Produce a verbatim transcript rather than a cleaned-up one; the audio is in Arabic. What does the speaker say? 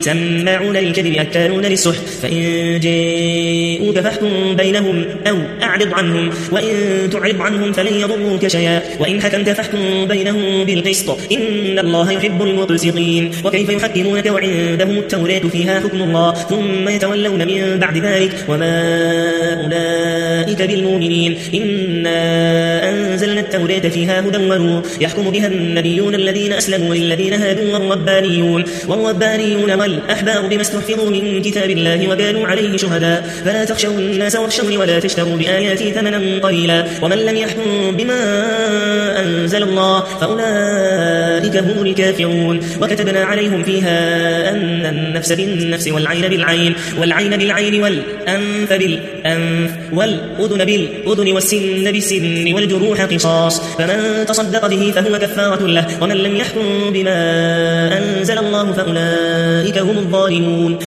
سماعون للكذب أكالون للسحت فإن جاءوك فاحكم بينهم أو أعرض عنهم وإن تعرض عنهم فلن يضروك شيئا وإن حكمت فاحكم بينهم بالقسط إن الله يحب المقسطين وكيف يحكمونك وعندهم التوراة فيها حكم الله ثم يتولون من بعد ذلك وما أولئك بالمؤمنين إنا أنزلنا التوراة فيها هدى ونور يحكم بها النبيون الذين أسلموا للذين هادوا والربانيون والربانيون والأحبار بما استحفظوا من كتاب الله وكانوا عليه شهداء فلا تخشوا الناس واخشوني ولا تشتروا بآياتي ثمنا قليلا ومن لم يحكم بما أنزل الله فأولئك هم الكافرون وكتبنا عليهم فيها أن النفس بالنفس والعين بالعين والعين بالعين والأنف بالأنف والأذن بالأذن والسن بالسن والجروح قصاص فمن تصدق به فهو كفارة له ومن لم يحكم بما أنزل الله فأولئك هم الظالمون.